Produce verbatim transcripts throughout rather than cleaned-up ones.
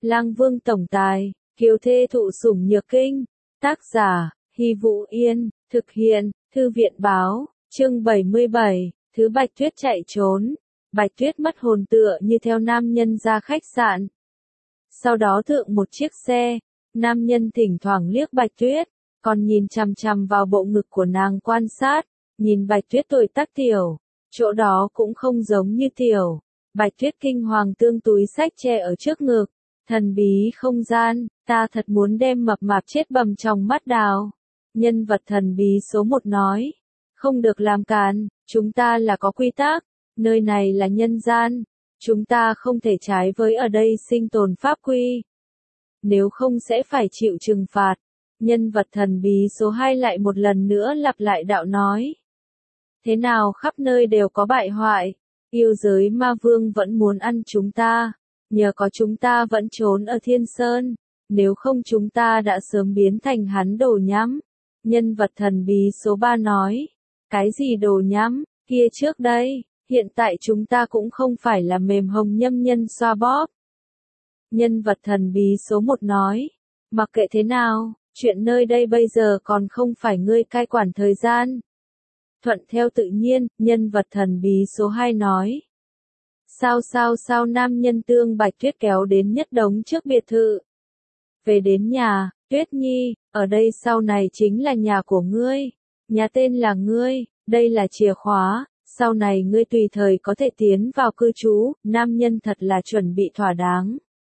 Lang Vương tổng tài, kiều thê thụ sủng nhược kinh. Tác giả, Hy Vũ Yên, thực hiện, Thư viện báo, chương bảy mươi bảy, thứ Bạch Tuyết chạy trốn. Bạch Tuyết mất hồn tựa như theo nam nhân ra khách sạn. Sau đó thượng một chiếc xe, nam nhân thỉnh thoảng liếc Bạch Tuyết, còn nhìn chằm chằm vào bộ ngực của nàng quan sát, nhìn Bạch Tuyết tuổi tác tiểu, chỗ đó cũng không giống như tiểu. Bạch Tuyết kinh hoàng tương túi sách che ở trước ngực, thần bí không gian, ta thật muốn đem mập mạp chết bầm trong mắt đào. Nhân vật thần bí số một nói, không được làm càn, chúng ta là có quy tắc, nơi này là nhân gian, chúng ta không thể trái với ở đây sinh tồn pháp quy. Nếu không sẽ phải chịu trừng phạt. Nhân vật thần bí số hai lại một lần nữa lặp lại đạo nói. Thế nào khắp nơi đều có bại hoại, yêu giới ma vương vẫn muốn ăn chúng ta, nhờ có chúng ta vẫn trốn ở thiên sơn, nếu không chúng ta đã sớm biến thành hắn đồ nhắm. Nhân vật thần bí số ba nói, cái gì đồ nhắm, kia trước đây, hiện tại chúng ta cũng không phải là mềm hồng nhâm nhân xoa bóp. Nhân vật thần bí số một nói, mặc kệ thế nào, chuyện nơi đây bây giờ còn không phải ngươi cai quản thời gian. Thuận theo tự nhiên, nhân vật thần bí số hai nói. Sao sao sao nam nhân tương Bạch Tuyết kéo đến nhất đống trước biệt thự. Về đến nhà, Tuyết Nhi, ở đây sau này chính là nhà của ngươi. Nhà tên là ngươi, đây là chìa khóa, sau này ngươi tùy thời có thể tiến vào cư trú, nam nhân thật là chuẩn bị thỏa đáng.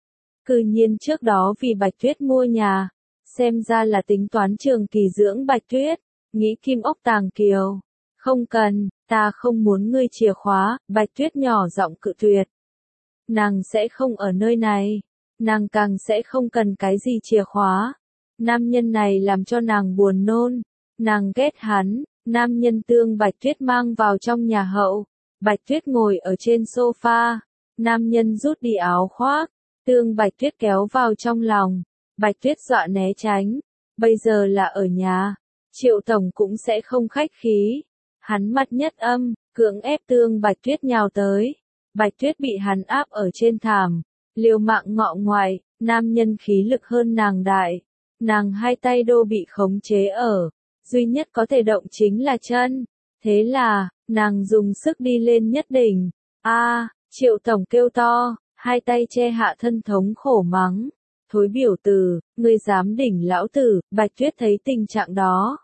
Cư nhiên trước đó vì Bạch Tuyết mua nhà, xem ra là tính toán trường kỳ dưỡng Bạch Tuyết, nghĩ kim ốc tàng kiều. Không cần, ta không muốn ngươi chìa khóa, Bạch Tuyết nhỏ giọng cự tuyệt. Nàng sẽ không ở nơi này, nàng càng sẽ không cần cái gì chìa khóa. Nam nhân này làm cho nàng buồn nôn, nàng ghét hắn, nam nhân tương Bạch Tuyết mang vào trong nhà hậu. Bạch Tuyết ngồi ở trên sofa, nam nhân rút đi áo khoác, tương Bạch Tuyết kéo vào trong lòng. Bạch Tuyết dọa né tránh, bây giờ là ở nhà, Triệu Tổng cũng sẽ không khách khí. Hắn mặt nhất âm, cưỡng ép tương Bạch Tuyết nhào tới. Bạch Tuyết bị hắn áp ở trên thảm, liều mạng ngọ ngoại, nam nhân khí lực hơn nàng đại. Nàng hai tay đô bị khống chế ở, duy nhất có thể động chính là chân. Thế là, nàng dùng sức đi lên nhất đỉnh. A, Triệu Tổng kêu to, hai tay che hạ thân thống khổ mắng. Thối biểu tử, ngươi dám đỉnh lão tử, Bạch Tuyết thấy tình trạng đó.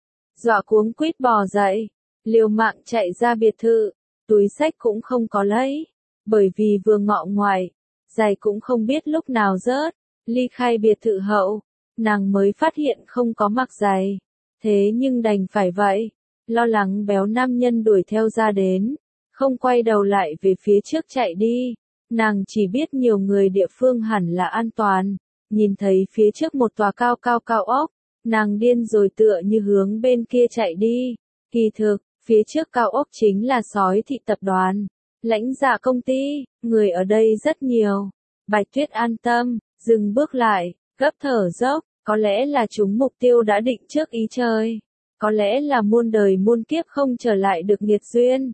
Dọa cuống quýt bò dậy, liều mạng chạy ra biệt thự, túi sách cũng không có lấy, bởi vì vừa ngọ ngoại, giày cũng không biết lúc nào rớt, ly khai biệt thự hậu, nàng mới phát hiện không có mặc giày, thế nhưng đành phải vậy, lo lắng béo nam nhân đuổi theo ra đến, không quay đầu lại về phía trước chạy đi, nàng chỉ biết nhiều người địa phương hẳn là an toàn, nhìn thấy phía trước một tòa cao cao cao ốc, nàng điên rồi tựa như hướng bên kia chạy đi, kỳ thực, phía trước cao ốc chính là Sói Thị tập đoàn, lãnh dạ công ty, người ở đây rất nhiều. Bạch Tuyết an tâm, dừng bước lại, gấp thở dốc, có lẽ là chúng mục tiêu đã định trước ý trời, có lẽ là muôn đời muôn kiếp không trở lại được nghiệt duyên.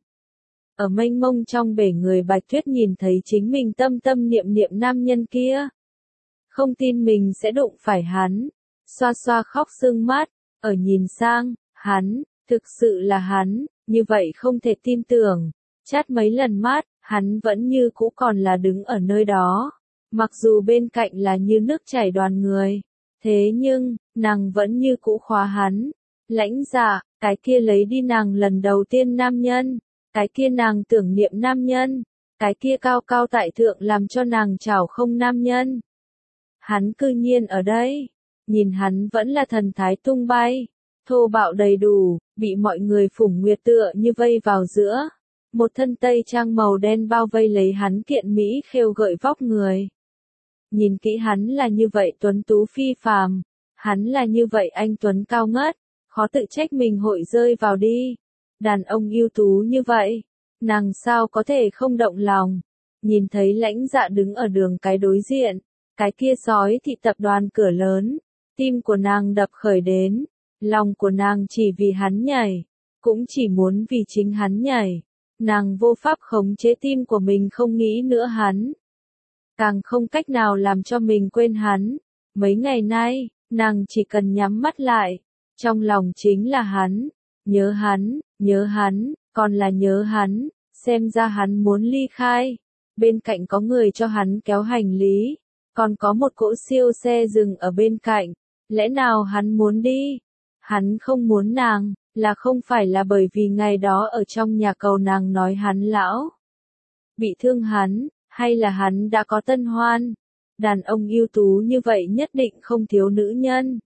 Ở mênh mông trong bể người Bạch Tuyết nhìn thấy chính mình tâm tâm niệm niệm nam nhân kia. Không tin mình sẽ đụng phải hắn, xoa xoa khóc sưng mắt, ở nhìn sang, hắn. Thực sự là hắn, như vậy không thể tin tưởng. Chát mấy lần mắt, hắn vẫn như cũ còn là đứng ở nơi đó. Mặc dù bên cạnh là như nước chảy đoàn người. Thế nhưng, nàng vẫn như cũ khóa hắn. Lãnh dạ, cái kia lấy đi nàng lần đầu tiên nam nhân. Cái kia nàng tưởng niệm nam nhân. Cái kia cao cao tại thượng làm cho nàng chảo không nam nhân. Hắn cư nhiên ở đây. Nhìn hắn vẫn là thần thái tung bay. Thô bạo đầy đủ, bị mọi người phủng nguyệt tựa như vây vào giữa. Một thân tây trang màu đen bao vây lấy hắn kiện Mỹ khêu gợi vóc người. Nhìn kỹ hắn là như vậy tuấn tú phi phàm, hắn là như vậy anh tuấn cao ngất, khó tự trách mình hội rơi vào đi. Đàn ông ưu tú như vậy, nàng sao có thể không động lòng. Nhìn thấy lãnh dạ đứng ở đường cái đối diện, cái kia Sói Thị tập đoàn cửa lớn, tim của nàng đập khởi đến. Lòng của nàng chỉ vì hắn nhảy, cũng chỉ muốn vì chính hắn nhảy. Nàng vô pháp khống chế tim của mình không nghĩ nữa hắn. càng không cách nào làm cho mình quên hắn. Mấy ngày nay, nàng chỉ cần nhắm mắt lại, trong lòng chính là hắn, nhớ hắn, nhớ hắn, còn là nhớ hắn, xem ra hắn muốn ly khai. Bên cạnh có người cho hắn kéo hành lý, còn có một cỗ siêu xe dừng ở bên cạnh, lẽ nào hắn muốn đi? Hắn không muốn nàng, là không phải là bởi vì ngày đó ở trong nhà cầu nàng nói hắn lão bị thương hắn, hay là hắn đã có tân hoan? Đàn ông ưu tú như vậy nhất định không thiếu nữ nhân.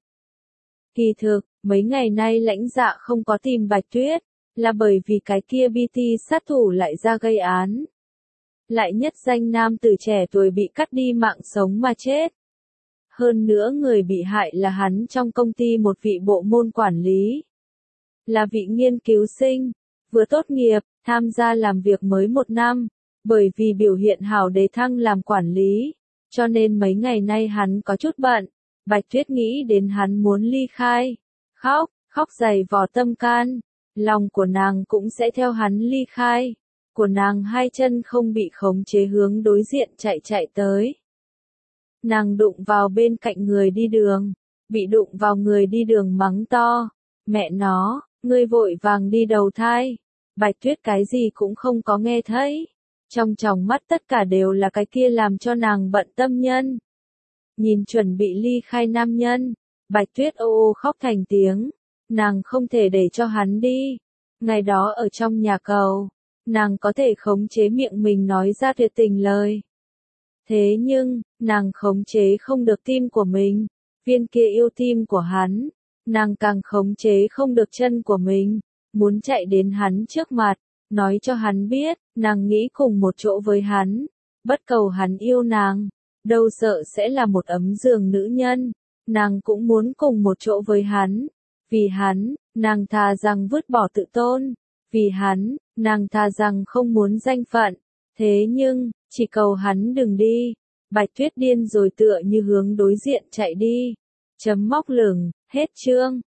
Kỳ thực, mấy ngày nay Lãnh Dạ không có tìm Bạch Tuyết, là bởi vì cái kia bê tê sát thủ lại ra gây án. Lại nhất danh nam tử trẻ tuổi bị cắt đi mạng sống mà chết. Hơn nữa người bị hại là hắn trong công ty một vị bộ môn quản lý. Là vị nghiên cứu sinh, vừa tốt nghiệp, tham gia làm việc mới một năm, bởi vì biểu hiện hảo đề thăng làm quản lý, cho nên mấy ngày nay hắn có chút bận. Bạch Tuyết nghĩ đến hắn muốn ly khai, khóc, khóc dày vò tâm can, lòng của nàng cũng sẽ theo hắn ly khai, của nàng hai chân không bị khống chế hướng đối diện chạy chạy tới. Nàng đụng vào bên cạnh người đi đường, bị đụng vào người đi đường mắng to, mẹ nó, ngươi vội vàng đi đầu thai. Bạch Tuyết cái gì cũng không có nghe thấy, trong tròng mắt tất cả đều là cái kia làm cho nàng bận tâm nhân. Nhìn chuẩn bị ly khai nam nhân, Bạch Tuyết ô ô khóc thành tiếng, nàng không thể để cho hắn đi. Ngày đó ở trong nhà cầu, nàng có thể khống chế miệng mình nói ra tuyệt tình lời. Thế nhưng, nàng khống chế không được tim của mình, viên kia yêu tim của hắn, nàng càng khống chế không được chân của mình, muốn chạy đến hắn trước mặt, nói cho hắn biết, nàng nghĩ cùng một chỗ với hắn, bất cầu hắn yêu nàng, đâu sợ sẽ là một ấm giường nữ nhân, nàng cũng muốn cùng một chỗ với hắn, vì hắn, nàng thà rằng vứt bỏ tự tôn, vì hắn, nàng thà rằng không muốn danh phận, thế nhưng, chỉ cầu hắn đừng đi. Bạch Tuyết điên rồi tựa như hướng đối diện chạy đi. Chấm móc lửng, hết chương.